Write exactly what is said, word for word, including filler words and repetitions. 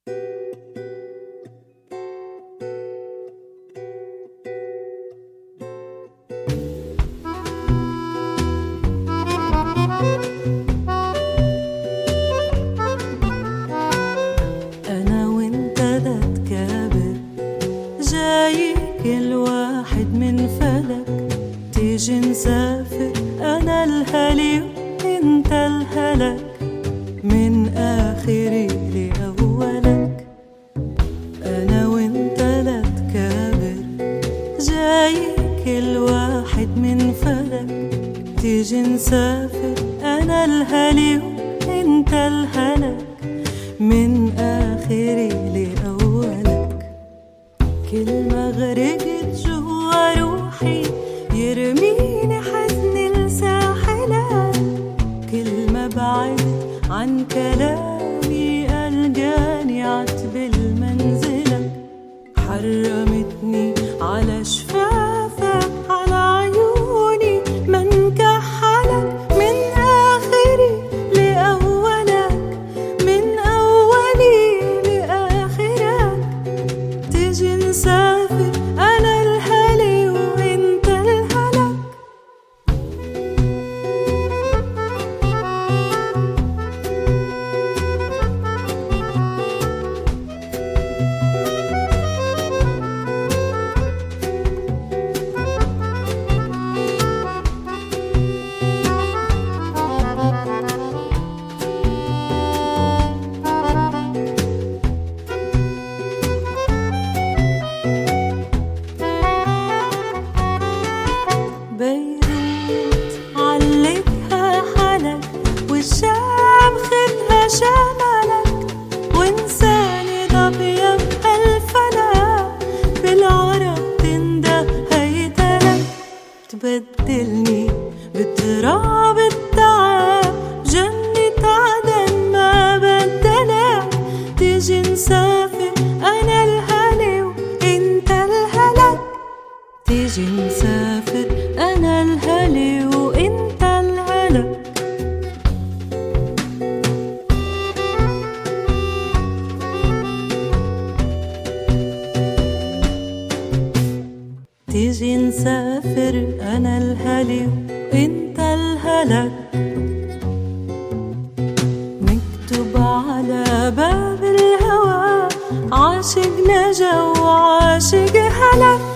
أنا وإنت ده تكابر، جاي كل واحد من فلك، تيجي نسافر أنا الهلي وإنت الهلك، من آخري لأولك. أنا وإنت لا تكابر، جاي كل واحد من فلك، تيجي نسافر أنا الهلي وإنت الهلك، من آخري لأولك. كل ما غرقت جوا روحي يرميني حزن الساحلات، كل ما بعدت عن كلامي ألقاني عتب المنزلك، حرمتني على شفافك على عيوني ما نكحلك، من آخري لأولك، من أولي لآخرك. تيجي نسافر أنا الهلي وإنت الهلك. بيروت علقها حلك، والشام خدها شمالك، وانساني ضبيب هالفلك، بالعرب تنده هيتلك. تبدلني بتراب التعب، جنة عدن ما بدلك. تيجي نسافر أنا الهلي وإنت الهلك، تيجي نسافر أنا الهلي وإنت الهلك. تيجي نسافر أنا الهلي وإنت الهلك، نكتب على باب الهوى عاشق نجا وعاشق هلك.